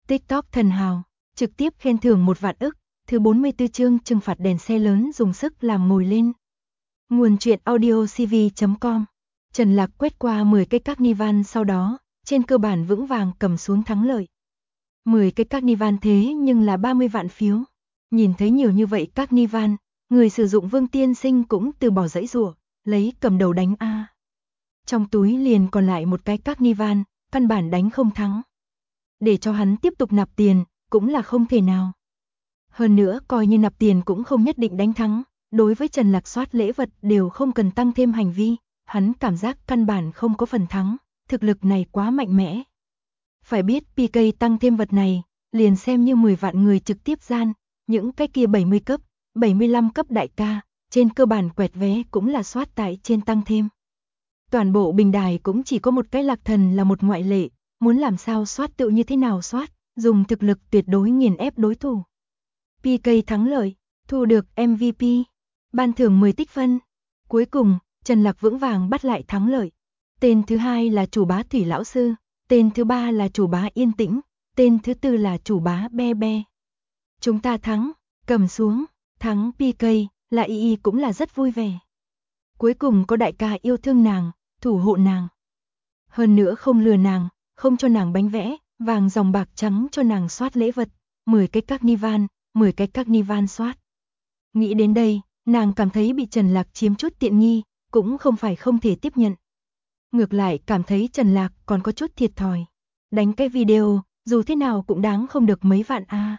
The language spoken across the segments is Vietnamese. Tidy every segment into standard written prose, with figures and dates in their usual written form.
TikTok thần hào, trực tiếp khen thưởng 1 vạn ức, thứ 44 chương trừng phạt đèn xe lớn dùng sức làm ngồi lên. Nguồn truyện audio cv.com. Trần Lạc quét qua 10 cái carnival sau đó, trên cơ bản vững vàng cầm xuống thắng lợi. 10 cái carnival thế nhưng là 30 vạn phiếu. Nhìn thấy nhiều như vậy carnival, người sử dụng Vương Tiên Sinh cũng từ bỏ giãy giụa, lấy cầm đầu đánh A. Trong túi liền còn lại một cái carnival, căn bản đánh không thắng. Để cho hắn tiếp tục nạp tiền, cũng là không thể nào. Hơn nữa coi như nạp tiền cũng không nhất định đánh thắng, đối với Trần Lạc soát lễ vật đều không cần tăng thêm hành vi, hắn cảm giác căn bản không có phần thắng, thực lực này quá mạnh mẽ. Phải biết PK tăng thêm vật này, liền xem như 10 vạn người trực tiếp gian, những cái kia 70 cấp, 75 cấp đại ca, trên cơ bản quẹt vé cũng là soát tại trên tăng thêm. Toàn bộ bình đài cũng chỉ có một cái Lạc Thần là một ngoại lệ, muốn làm sao soát tựu như thế nào soát, dùng thực lực tuyệt đối nghiền ép đối thủ. PK thắng lợi, thu được MVP, ban thưởng 10 tích phân. Cuối cùng, Trần Lạc vững vàng bắt lại thắng lợi. Tên thứ hai là chủ bá Thủy Lão Sư, tên thứ ba là chủ bá Yên Tĩnh, tên thứ tư là chủ bá Be Be. Chúng ta thắng, cầm xuống, thắng PK, là Y cũng là rất vui vẻ. Cuối cùng có đại ca yêu thương nàng, thủ hộ nàng. Hơn nữa không lừa nàng, không cho nàng bánh vẽ, vàng dòng bạc trắng cho nàng soát lễ vật, 10 cái carnival soát. Nghĩ đến đây, nàng cảm thấy bị Trần Lạc chiếm chút tiện nghi, cũng không phải không thể tiếp nhận. Ngược lại cảm thấy Trần Lạc còn có chút thiệt thòi. Đánh cái video, dù thế nào cũng đáng không được mấy vạn a.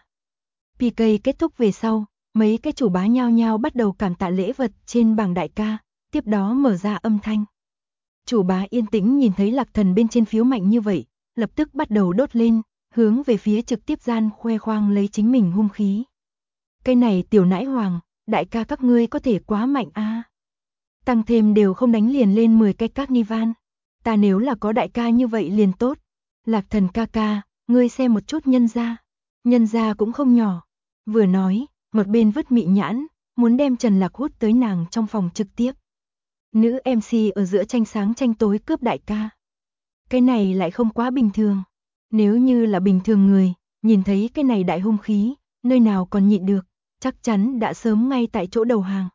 PK kết thúc về sau, mấy cái chủ bá nhao nhao bắt đầu cảm tạ lễ vật trên bảng đại ca, tiếp đó mở ra âm thanh. Chủ bá Yên Tĩnh nhìn thấy Lạc Thần bên trên phiếu mạnh như vậy, lập tức bắt đầu đốt lên, hướng về phía trực tiếp gian khoe khoang lấy chính mình hung khí. Cái này tiểu nãi hoàng, đại ca các ngươi có thể quá mạnh a. Tăng thêm đều không đánh liền lên 10 cái carnival. Ta nếu là có đại ca như vậy liền tốt. Lạc Thần ca ca, ngươi xem một chút nhân gia cũng không nhỏ. Vừa nói, một bên vứt mị nhãn, muốn đem Trần Lạc hút tới nàng trong phòng trực tiếp. Nữ MC ở giữa tranh sáng tranh tối cướp đại ca. Cái này lại không quá bình thường. Nếu như là bình thường người, nhìn thấy cái này đại hung khí, nơi nào còn nhịn được, chắc chắn đã sớm ngay tại chỗ đầu hàng.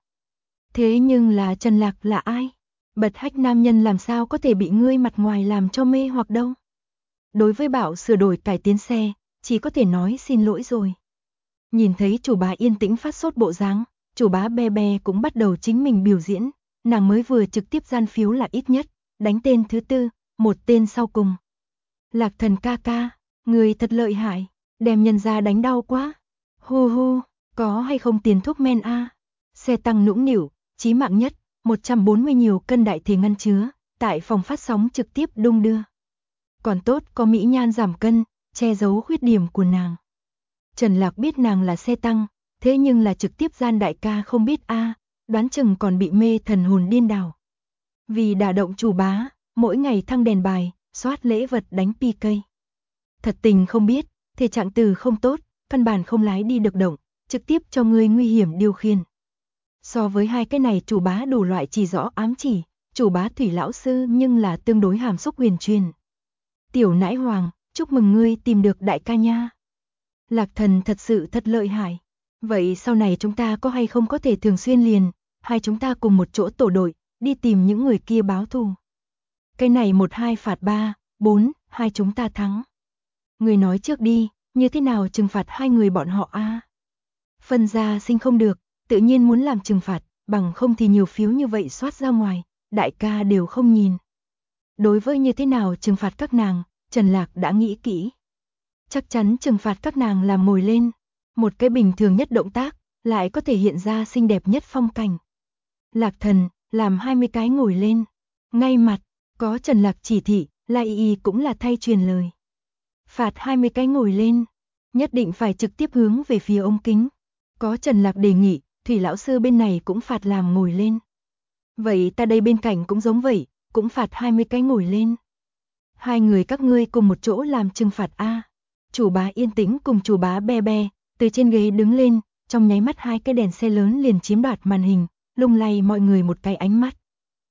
Thế nhưng là Trần Lạc là ai? Bật hách nam nhân làm sao có thể bị ngươi mặt ngoài làm cho mê hoặc đâu? Đối với bảo sửa đổi cải tiến xe, chỉ có thể nói xin lỗi rồi. Nhìn thấy chủ bá Yên Tĩnh phát sốt bộ dáng, chủ bá Be Be cũng bắt đầu chính mình biểu diễn, nàng mới vừa trực tiếp gian phiếu là ít nhất, đánh tên thứ tư, một tên sau cùng. Lạc Thần ca ca, người thật lợi hại, đem nhân ra đánh đau quá. Hu hu, có hay không tiền thuốc men a? Xe tăng nũng nịu, chí mạng nhất, 140 nhiều cân đại thể ngăn chứa, tại phòng phát sóng trực tiếp đung đưa. Còn tốt có mỹ nhan giảm cân, che giấu khuyết điểm của nàng. Trần Lạc biết nàng là xe tăng, thế nhưng là trực tiếp gian đại ca không biết a, đoán chừng còn bị mê thần hồn điên đảo. Vì đả động chủ bá, mỗi ngày thăng đèn bài, soát lễ vật đánh PK. Thật tình không biết, thể trạng từ không tốt, căn bản không lái đi được động, trực tiếp cho người nguy hiểm điều khiển. So với hai cái này chủ bá đủ loại chỉ rõ ám chỉ, chủ bá Thủy Lão Sư nhưng là tương đối hàm xúc huyền truyền. Tiểu nãi hoàng, chúc mừng ngươi tìm được đại ca nha. Lạc Thần thật sự thật lợi hại. Vậy sau này chúng ta có hay không có thể thường xuyên liền, hai chúng ta cùng một chỗ tổ đội, đi tìm những người kia báo thù. Cái này 1-2 phạt 3, 4, hai chúng ta thắng. Người nói trước đi, như thế nào trừng phạt hai người bọn họ a? Phân gia sinh không được, tự nhiên muốn làm trừng phạt, bằng không thì nhiều phiếu như vậy soát ra ngoài, đại ca đều không nhìn. Đối với như thế nào trừng phạt các nàng, Trần Lạc đã nghĩ kỹ. Chắc chắn trừng phạt các nàng làm ngồi lên, một cái bình thường nhất động tác, lại có thể hiện ra xinh đẹp nhất phong cảnh. Lạc Thần, làm 20 cái ngồi lên, ngay mặt, có Trần Lạc chỉ thị, Lai Y cũng là thay truyền lời. Phạt 20 cái ngồi lên, nhất định phải trực tiếp hướng về phía ống kính. Có Trần Lạc đề nghị, Thủy Lão Sư bên này cũng phạt làm ngồi lên. Vậy ta đây bên cạnh cũng giống vậy, cũng phạt 20 cái ngồi lên. Hai người các ngươi cùng một chỗ làm trừng phạt a. Chủ bá Yên Tĩnh cùng chủ bá Be Be, từ trên ghế đứng lên, trong nháy mắt hai cái đèn xe lớn liền chiếm đoạt màn hình, lung lay mọi người một cái ánh mắt.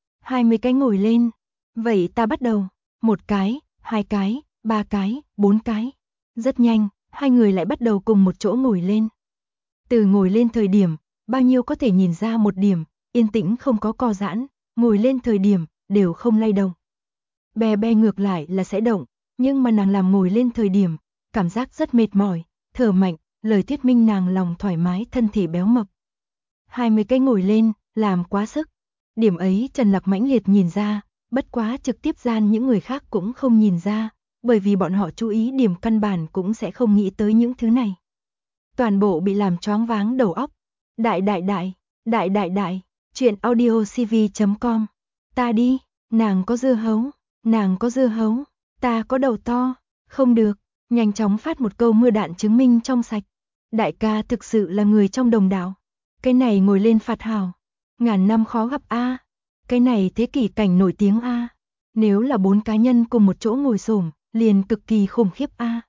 20 cái ngồi lên. Vậy ta bắt đầu, 1 cái, 2 cái, 3 cái, 4 cái. Rất nhanh, hai người lại bắt đầu cùng một chỗ ngồi lên. Từ ngồi lên thời điểm, bao nhiêu có thể nhìn ra một điểm, yên tĩnh không có co giãn, ngồi lên thời điểm, đều không lay động. Bè bè ngược lại là sẽ động, nhưng mà nàng làm ngồi lên thời điểm, cảm giác rất mệt mỏi, thở mạnh, lời thuyết minh nàng lòng thoải mái thân thể béo mập. 20 cái ngồi lên, làm quá sức. Điểm ấy Trần Lạc mãnh liệt nhìn ra, bất quá trực tiếp gian những người khác cũng không nhìn ra, bởi vì bọn họ chú ý điểm căn bản cũng sẽ không nghĩ tới những thứ này. Toàn bộ bị làm choáng váng đầu óc. Đại, chuyện audiocv.com. Ta đi, nàng có dưa hấu, ta có đầu to, không được, nhanh chóng phát một câu mưa đạn chứng minh trong sạch. Đại ca thực sự là người trong đồng đạo. Cái này ngồi lên phạt hào, ngàn năm khó gặp a. Cái này thế kỷ cảnh nổi tiếng a. Nếu là 4 cá nhân cùng một chỗ ngồi xổm, liền cực kỳ khủng khiếp a.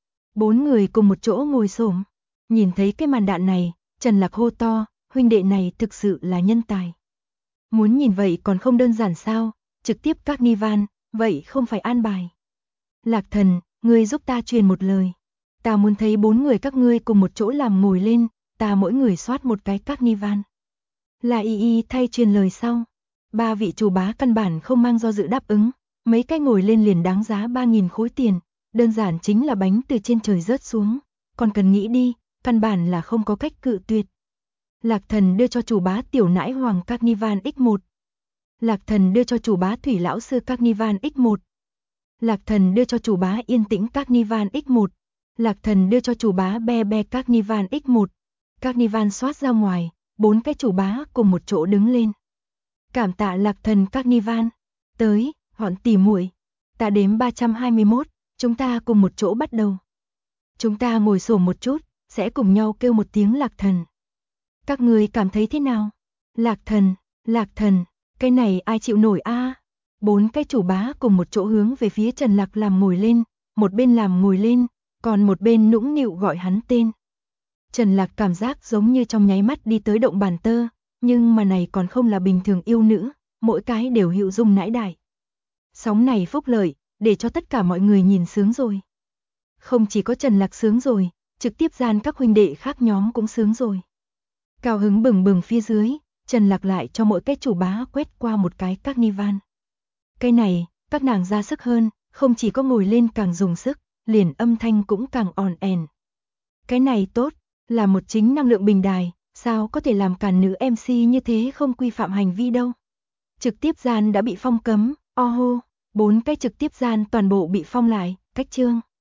4 người cùng một chỗ ngồi xổm. Nhìn thấy cái màn đạn này, Trần Lạc hô to, huynh đệ này thực sự là nhân tài. Muốn nhìn vậy còn không đơn giản sao, trực tiếp carnival, vậy không phải an bài. Lạc Thần, ngươi giúp ta truyền một lời. Ta muốn thấy 4 người các ngươi cùng một chỗ làm ngồi lên, ta mỗi người soát một cái carnival. Là y thay truyền lời sau. 3 vị chủ bá căn bản không mang do dự đáp ứng, mấy cái ngồi lên liền đáng giá 3.000 khối tiền, đơn giản chính là bánh từ trên trời rớt xuống, còn cần nghĩ đi, căn bản là không có cách cự tuyệt. Lạc Thần đưa cho chủ bá tiểu nãi hoàng carnival X1. Lạc Thần đưa cho chủ bá thủy lão sư carnival X1. Lạc Thần đưa cho chủ bá yên tĩnh carnival X1. Lạc Thần đưa cho chủ bá be be carnival X1. Carnival soát ra ngoài, 4 cái chủ bá cùng một chỗ đứng lên. Cảm tạ Lạc Thần carnival. Tới, họn tỉ muội. Ta đếm 321, chúng ta cùng một chỗ bắt đầu. Chúng ta ngồi xổm một chút, sẽ cùng nhau kêu một tiếng Lạc Thần. Các người cảm thấy thế nào? Lạc Thần, cái này ai chịu nổi a? 4 cái chủ bá cùng một chỗ hướng về phía Trần Lạc làm ngồi lên, một bên làm ngồi lên, còn một bên nũng nịu gọi hắn tên. Trần Lạc cảm giác giống như trong nháy mắt đi tới động bàn tơ, nhưng mà này còn không là bình thường yêu nữ, mỗi cái đều hiệu dung nãi đại. Sóng này phúc lợi, để cho tất cả mọi người nhìn sướng rồi. Không chỉ có Trần Lạc sướng rồi, trực tiếp gian các huynh đệ khác nhóm cũng sướng rồi. Cao hứng bừng bừng phía dưới, Trần Lạc lại cho mỗi cái chủ bá quét qua một cái carnival. Cái này, các nàng ra sức hơn, không chỉ có ngồi lên càng dùng sức, liền âm thanh cũng càng òn ẻn. Cái này tốt, là một chính năng lượng bình đài, sao có thể làm cản nữ MC như thế không quy phạm hành vi đâu. Trực tiếp gian đã bị phong cấm, hô, 4 cái trực tiếp gian toàn bộ bị phong lại, cách chương.